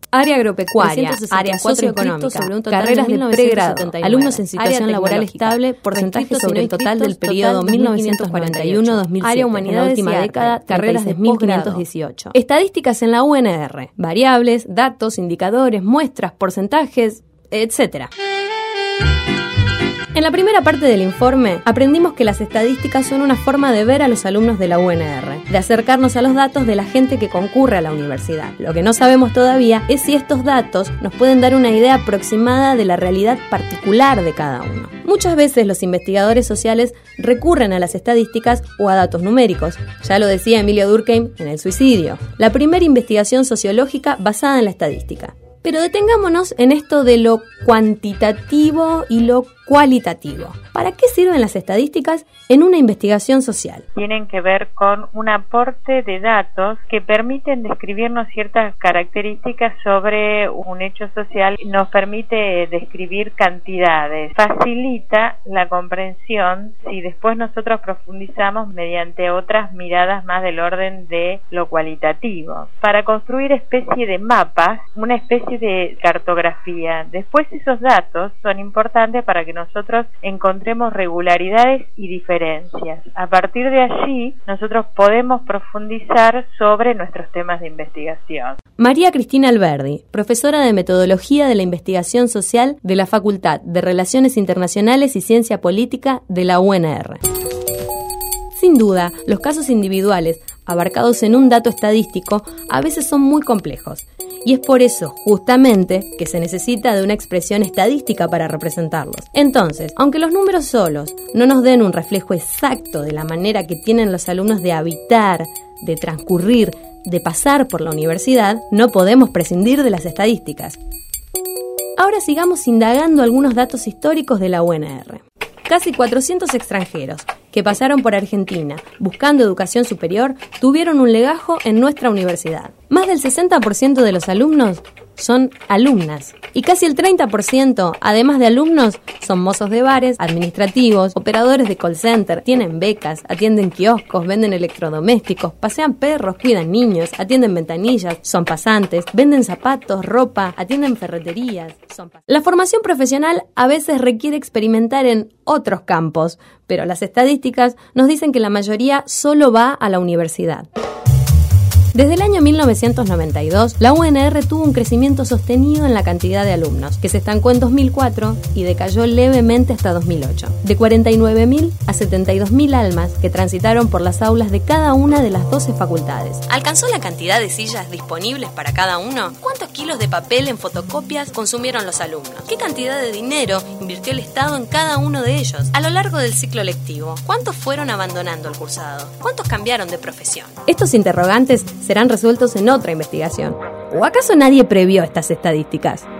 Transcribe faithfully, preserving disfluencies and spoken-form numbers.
área agropecuaria, área socioeconómica, carreras de pregrado, alumnos en situación laboral estable, porcentaje sobre el total del periodo mil novecientos cuarenta y uno a dos mil siete, área humanidades, en la última década, carreras de mil quinientos dieciocho. Estadísticas en la U N R, variables, datos, indicadores, muestras, porcentajes, etcétera. En la primera parte del informe, aprendimos que las estadísticas son una forma de ver a los alumnos de la U N R, de acercarnos a los datos de la gente que concurre a la universidad. Lo que no sabemos todavía es si estos datos nos pueden dar una idea aproximada de la realidad particular de cada uno. Muchas veces los investigadores sociales recurren a las estadísticas o a datos numéricos. Ya lo decía Emilio Durkheim en El suicidio, la primera investigación sociológica basada en la estadística. Pero detengámonos en esto de lo cuantitativo y lo cualitativo. ¿Para qué sirven las estadísticas en una investigación social? Tienen que ver con un aporte de datos que permiten describirnos ciertas características sobre un hecho social, nos permite describir cantidades, facilita la comprensión si después nosotros profundizamos mediante otras miradas más del orden de lo cualitativo. Para construir especie de mapas, una especie de cartografía. Después esos datos son importantes para que nosotros encontremos regularidades y diferencias. A partir de allí, nosotros podemos profundizar sobre nuestros temas de investigación. María Cristina Alberdi, profesora de Metodología de la Investigación Social de la Facultad de Relaciones Internacionales y Ciencia Política de la U N R. Sin duda, los casos individuales abarcados en un dato estadístico a veces son muy complejos. Y es por eso, justamente, que se necesita de una expresión estadística para representarlos. Entonces, aunque los números solos no nos den un reflejo exacto de la manera que tienen los alumnos de habitar, de transcurrir, de pasar por la universidad, no podemos prescindir de las estadísticas. Ahora sigamos indagando algunos datos históricos de la U N R. Casi cuatrocientos extranjeros que pasaron por Argentina buscando educación superior tuvieron un legajo en nuestra universidad. Más del sesenta por ciento de los alumnos son alumnas y casi el treinta por ciento, además de alumnos, son mozos de bares, administrativos, operadores de call center, tienen becas, atienden kioscos, venden electrodomésticos, pasean perros, cuidan niños, atienden ventanillas, son pasantes, venden zapatos, ropa, atienden ferreterías. Son pas- La formación profesional a veces requiere experimentar en otros campos, pero las estadísticas nos dicen que la mayoría solo va a la universidad. Desde el año mil novecientos noventa y dos, la U N R tuvo un crecimiento sostenido en la cantidad de alumnos, que se estancó en dos mil cuatro y decayó levemente hasta dos mil ocho. De cuarenta y nueve mil a setenta y dos mil almas que transitaron por las aulas de cada una de las doce facultades. ¿Alcanzó la cantidad de sillas disponibles para cada uno? ¿Cuántos kilos de papel en fotocopias consumieron los alumnos? ¿Qué cantidad de dinero invirtió el Estado en cada uno de ellos? A lo largo del ciclo lectivo, ¿cuántos fueron abandonando el cursado? ¿Cuántos cambiaron de profesión? Estos interrogantes serán resueltos en otra investigación. ¿O acaso nadie previó estas estadísticas?